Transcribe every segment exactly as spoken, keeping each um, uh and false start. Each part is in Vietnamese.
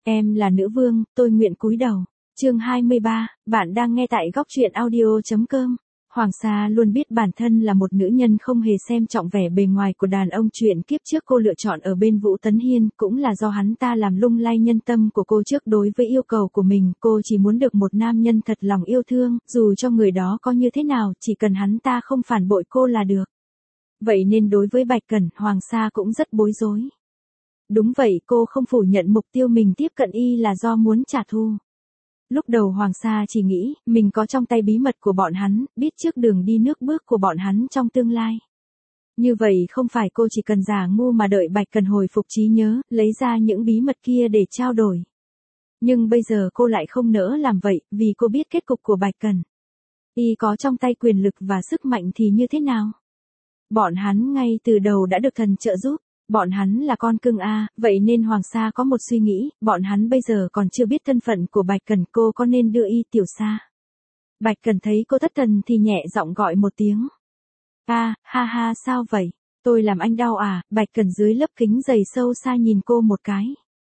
Em là nữ vương, tôi nguyện cúi đầu. Chương hai mươi ba, bạn đang nghe tại góc truyện audio chấm com. Hoàng Sa luôn biết bản thân là một nữ nhân không hề xem trọng vẻ bề ngoài của đàn ông. Chuyện kiếp trước cô lựa chọn ở bên Vũ Tấn Hiên cũng là do hắn ta làm lung lay nhân tâm của cô. Trước đối với yêu cầu của mình, cô chỉ muốn được một nam nhân thật lòng yêu thương, dù cho người đó có như thế nào, chỉ cần hắn ta không phản bội cô là được. Vậy nên đối với Bạch Cẩn, Hoàng Sa cũng rất bối rối. Đúng vậy, cô không phủ nhận mục tiêu mình tiếp cận y là do muốn trả thù. Lúc đầu Hoàng Sa chỉ nghĩ, mình có trong tay bí mật của bọn hắn, biết trước đường đi nước bước của bọn hắn trong tương lai. Như vậy không phải cô chỉ cần giả ngu mà đợi Bạch Cẩn hồi phục trí nhớ, lấy ra những bí mật kia để trao đổi. Nhưng bây giờ cô lại không nỡ làm vậy, vì cô biết kết cục của Bạch Cẩn. Y có trong tay quyền lực và sức mạnh thì như thế nào? Bọn hắn ngay từ đầu đã được thần trợ giúp. Bọn hắn là con cưng a, vậy nên Hoàng Sa có một suy nghĩ, bọn hắn bây giờ còn chưa biết thân phận của Bạch Cẩn, cô có nên đưa y tiểu Sa. Bạch Cẩn thấy cô thất thần thì nhẹ giọng gọi một tiếng. A, ha ha sao vậy, tôi làm anh đau à? Bạch Cẩn dưới lớp kính dày sâu xa nhìn cô một cái.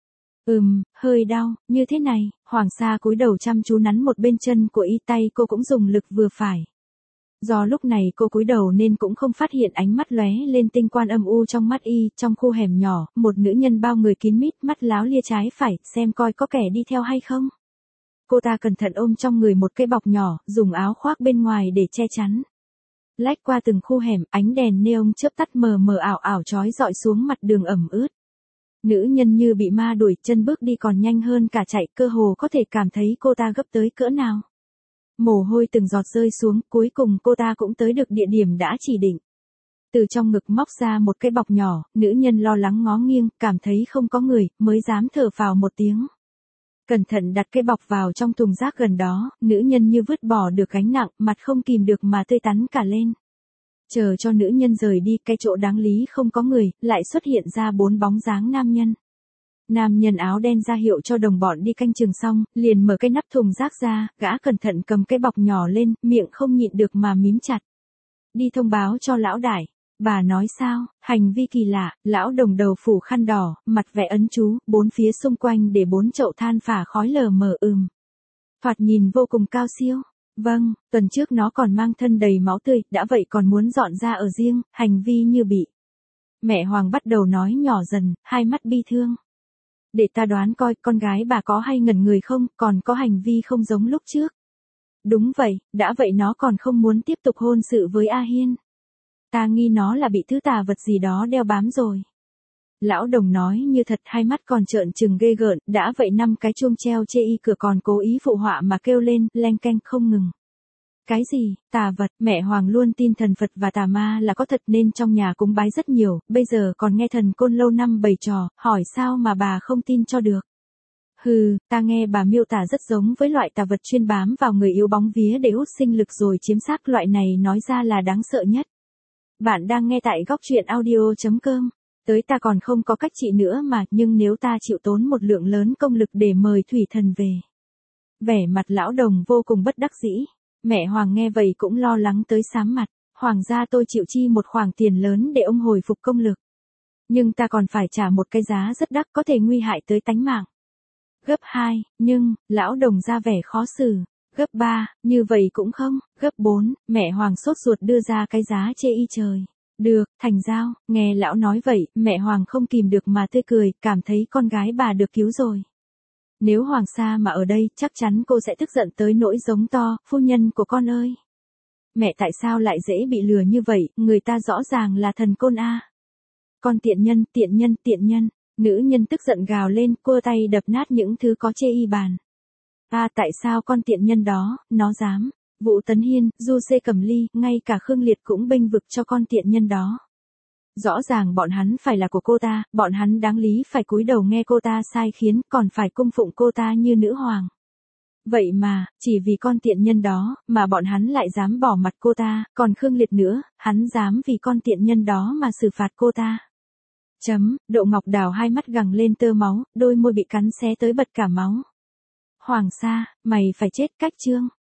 Ừm, hơi đau, như thế này. Hoàng Sa cúi đầu chăm chú nắn một bên chân của y, tay cô cũng dùng lực vừa phải. Do lúc này cô cúi đầu nên cũng không phát hiện ánh mắt lóe lên tinh quang âm u trong mắt y. Trong khu hẻm nhỏ, một nữ nhân bao người kín mít, mắt láo lia trái phải, xem coi có kẻ đi theo hay không. Cô ta cẩn thận ôm trong người một cái bọc nhỏ, dùng áo khoác bên ngoài để che chắn. Lách qua từng khu hẻm, ánh đèn neon chớp tắt mờ mờ ảo ảo chói rọi xuống mặt đường ẩm ướt. Nữ nhân như bị ma đuổi, chân bước đi còn nhanh hơn cả chạy, cơ hồ có thể cảm thấy cô ta gấp tới cỡ nào. Mồ hôi từng giọt rơi xuống, cuối cùng cô ta cũng tới được địa điểm đã chỉ định. Từ trong ngực móc ra một cái bọc nhỏ, nữ nhân lo lắng ngó nghiêng, cảm thấy không có người, mới dám thở phào một tiếng. Cẩn thận đặt cái bọc vào trong thùng rác gần đó, nữ nhân như vứt bỏ được gánh nặng, mặt không kìm được mà tươi tắn cả lên. Chờ cho nữ nhân rời đi, cái chỗ đáng lý không có người, lại xuất hiện ra bốn bóng dáng nam nhân. Nam nhân áo đen ra hiệu cho đồng bọn đi canh chừng xong, liền mở cái nắp thùng rác ra, gã cẩn thận cầm cái bọc nhỏ lên, miệng không nhịn được mà mím chặt. Đi thông báo cho lão đại. Bà nói sao? Hành vi kỳ lạ. Lão đồng đầu phủ khăn đỏ, mặt vẽ ấn chú, bốn phía xung quanh để bốn chậu than phả khói lờ mờ ừm. Thoạt nhìn vô cùng cao siêu. Vâng, tuần trước nó còn mang thân đầy máu tươi, đã vậy còn muốn dọn ra ở riêng, hành vi như bị. Mẹ Hoàng bắt đầu nói nhỏ dần, hai mắt bi thương. Để ta đoán coi, con gái bà có hay ngẩn người không, còn có hành vi không giống lúc trước. Đúng vậy, đã vậy nó còn không muốn tiếp tục hôn sự với A Hiên. Ta nghi nó là bị thứ tà vật gì đó đeo bám rồi. Lão đồng nói như thật, hai mắt còn trợn trừng ghê gợn, đã vậy năm cái chuông treo chê y cửa còn cố ý phụ họa mà kêu lên, leng keng không ngừng. Cái gì, tà vật? Mẹ Hoàng luôn tin thần Phật và tà ma là có thật nên trong nhà cúng bái rất nhiều, bây giờ còn nghe thần Côn lâu năm bày trò, hỏi sao mà bà không tin cho được. Hừ, ta nghe bà miêu tả rất giống với loại tà vật chuyên bám vào người yếu bóng vía để hút sinh lực rồi chiếm xác, loại này nói ra là đáng sợ nhất. Bạn đang nghe tại góc truyện audio chấm com. Tới ta còn không có cách trị nữa mà, nhưng nếu ta chịu tốn một lượng lớn công lực để mời thủy thần về. Vẻ mặt lão đồng vô cùng bất đắc dĩ. Mẹ Hoàng nghe vậy cũng lo lắng tới xám mặt. Hoàng gia tôi chịu chi một khoản tiền lớn để ông hồi phục công lực. Nhưng ta còn phải trả một cái giá rất đắt, có thể nguy hại tới tánh mạng. Gấp hai, nhưng, lão đồng ra vẻ khó xử. Gấp ba, như vậy cũng không. Gấp bốn, mẹ Hoàng sốt ruột đưa ra cái giá chê y trời. Được, thành giao. Nghe lão nói vậy, mẹ Hoàng không kìm được mà tươi cười, cảm thấy con gái bà được cứu rồi. Nếu Hoàng Sa mà ở đây, chắc chắn cô sẽ tức giận tới nỗi giống to, phu nhân của con ơi. Mẹ tại sao lại dễ bị lừa như vậy, người ta rõ ràng là thần Côn a. Con tiện nhân, tiện nhân, tiện nhân. Nữ nhân tức giận gào lên, cua tay đập nát những thứ có chê y bàn. À tại sao con tiện nhân đó, nó dám. Vũ Tấn Hiên, Du Xê Cẩm Ly, ngay cả Khương Liệt cũng bênh vực cho con tiện nhân đó. Rõ ràng bọn hắn phải là của cô ta, bọn hắn đáng lý phải cúi đầu nghe cô ta sai khiến, còn phải cung phụng cô ta như nữ hoàng. Vậy mà, chỉ vì con tiện nhân đó, mà bọn hắn lại dám bỏ mặt cô ta, còn Khương Liệt nữa, hắn dám vì con tiện nhân đó mà xử phạt cô ta. Chấm, Đậu Ngọc Đào hai mắt gằng lên tơ máu, đôi môi bị cắn xé tới bật cả máu. Hoàng Sa, mày phải chết, cách chương.